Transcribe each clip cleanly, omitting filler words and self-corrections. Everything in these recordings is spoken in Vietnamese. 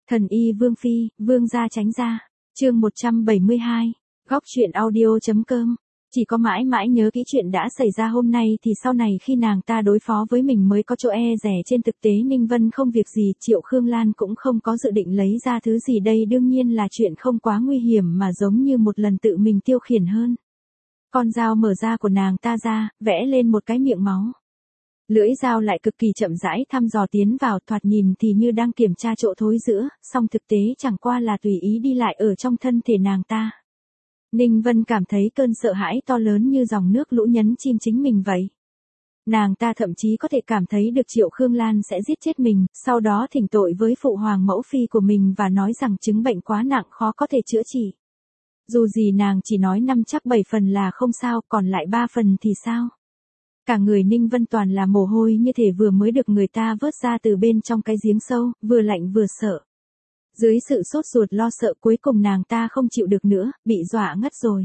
Thần y Vương Phi, Vương gia tránh ra. Chương 172. Góc truyện audio.com. Chỉ có mãi mãi nhớ kỹ chuyện đã xảy ra hôm nay thì sau này khi nàng ta đối phó với mình mới có chỗ e dè. Trên thực tế Ninh Vân không việc gì, Triệu Khương Lan cũng không có dự định lấy ra thứ gì, đây đương nhiên là chuyện không quá nguy hiểm mà giống như một lần tự mình tiêu khiển hơn. Con dao mở ra của nàng ta ra, vẽ lên một cái miệng máu. Lưỡi dao lại cực kỳ chậm rãi thăm dò tiến vào, thoạt nhìn thì như đang kiểm tra chỗ thối giữa, song thực tế chẳng qua là tùy ý đi lại ở trong thân thể nàng ta. Ninh Vân cảm thấy cơn sợ hãi to lớn như dòng nước lũ nhấn chìm chính mình vậy. Nàng ta thậm chí có thể cảm thấy được Triệu Khương Lan sẽ giết chết mình, sau đó thỉnh tội với phụ hoàng mẫu phi của mình và nói rằng chứng bệnh quá nặng khó có thể chữa trị. Dù gì nàng chỉ nói 5 chắc 7 phần là không sao, còn lại 3 phần thì sao? Cả người Ninh Vân toàn là mồ hôi như thể vừa mới được người ta vớt ra từ bên trong cái giếng sâu, vừa lạnh vừa sợ. Dưới sự sốt ruột lo sợ cuối cùng nàng ta không chịu được nữa, bị dọa ngất rồi.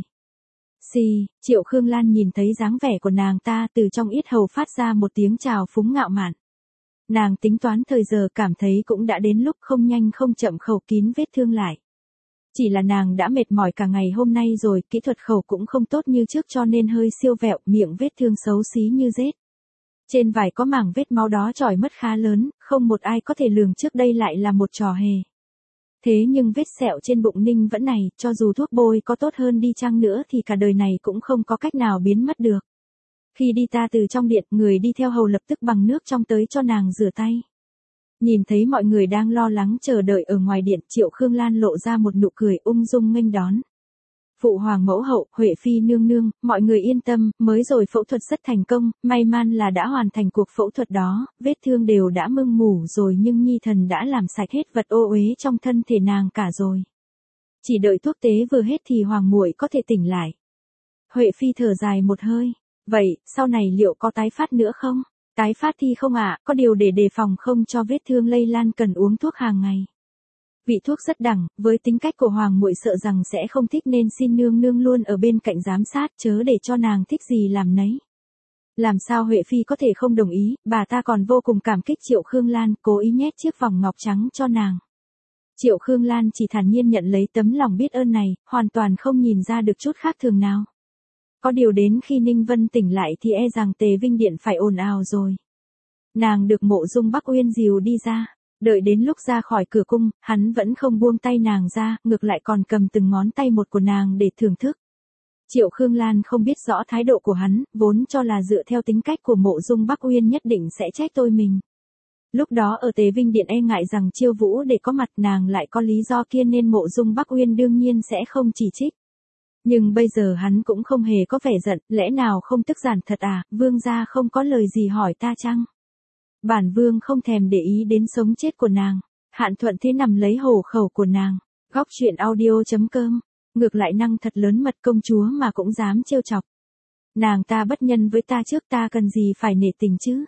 Triệu Khương Lan nhìn thấy dáng vẻ của nàng ta, từ trong yết hầu phát ra một tiếng chào phúng ngạo mạn. Nàng tính toán thời giờ, cảm thấy cũng đã đến lúc không nhanh không chậm khâu kín vết thương lại. Chỉ là nàng đã mệt mỏi cả ngày hôm nay rồi, kỹ thuật khâu cũng không tốt như trước cho nên hơi siêu vẹo, miệng vết thương xấu xí như rết. Trên vải có mảng vết máu đó chỏi mất khá lớn, không một ai có thể lường trước đây lại là một trò hề. Thế nhưng vết sẹo trên bụng Ninh vẫn này, cho dù thuốc bôi có tốt hơn đi chăng nữa thì cả đời này cũng không có cách nào biến mất được. Khi đi ta từ trong điện, người đi theo hầu lập tức bằng nước trong tới cho nàng rửa tay. Nhìn thấy mọi người đang lo lắng chờ đợi ở ngoài điện, Triệu Khương Lan lộ ra một nụ cười ung dung nghênh đón. Phụ hoàng mẫu hậu, Huệ Phi nương nương, mọi người yên tâm, mới rồi phẫu thuật rất thành công, may mắn là đã hoàn thành cuộc phẫu thuật đó, vết thương đều đã mưng mủ rồi nhưng nhi thần đã làm sạch hết vật ô uế trong thân thể nàng cả rồi. Chỉ đợi thuốc tế vừa hết thì hoàng muội có thể tỉnh lại. Huệ Phi thở dài một hơi, vậy, sau này liệu có tái phát nữa không? Tái phát thì không ạ, có điều để đề phòng không cho vết thương lây lan cần uống thuốc hàng ngày. Vị thuốc rất đẳng, với tính cách của hoàng muội sợ rằng sẽ không thích nên xin nương nương luôn ở bên cạnh giám sát, chớ để cho nàng thích gì làm nấy. Làm sao Huệ Phi có thể không đồng ý, bà ta còn vô cùng cảm kích Triệu Khương Lan, cố ý nhét chiếc vòng ngọc trắng cho nàng. Triệu Khương Lan chỉ thản nhiên nhận lấy tấm lòng biết ơn này, hoàn toàn không nhìn ra được chút khác thường nào. Có điều đến khi Ninh Vân tỉnh lại thì e rằng Tề Vinh Điện phải ồn ào rồi. Nàng được Mộ Dung Bắc Uyên dìu đi ra. Đợi đến lúc ra khỏi cửa cung, hắn vẫn không buông tay nàng ra, ngược lại còn cầm từng ngón tay một của nàng để thưởng thức. Triệu Khương Lan không biết rõ thái độ của hắn, vốn cho là dựa theo tính cách của Mộ Dung Bắc Uyên nhất định sẽ trách tôi mình. Lúc đó ở Tề Vinh Điện e ngại rằng Chiêu Vũ để có mặt nàng lại có lý do kia nên Mộ Dung Bắc Uyên đương nhiên sẽ không chỉ trích. Nhưng bây giờ hắn cũng không hề có vẻ giận, lẽ nào không tức giản thật à, vương gia không có lời gì hỏi ta chăng? Bản vương không thèm để ý đến sống chết của nàng, Hạn Thuận thế nằm lấy hổ khẩu của nàng. Góc truyện audio.com. Ngược lại năng thật lớn mật công chúa mà cũng dám trêu chọc. Nàng ta bất nhân với ta trước, ta cần gì phải nể tình chứ?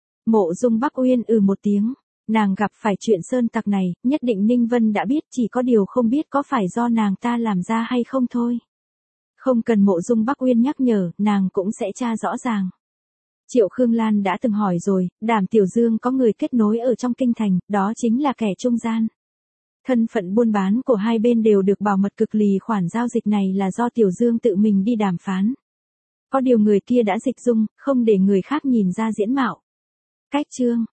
Mộ Dung Bắc Uyên một tiếng, nàng gặp phải chuyện sơn tặc này, nhất định Ninh Vân đã biết, chỉ có điều không biết có phải do nàng ta làm ra hay không thôi. Không cần Mộ Dung Bắc Uyên nhắc nhở, nàng cũng sẽ tra rõ ràng. Triệu Khương Lan đã từng hỏi rồi, Đàm Tiểu Dương có người kết nối ở trong kinh thành, đó chính là kẻ trung gian. Thân phận buôn bán của hai bên đều được bảo mật cực lì, khoản giao dịch này là do Tiểu Dương tự mình đi đàm phán. Có điều người kia đã dịch dung, không để người khác nhìn ra diễn mạo. Cách chương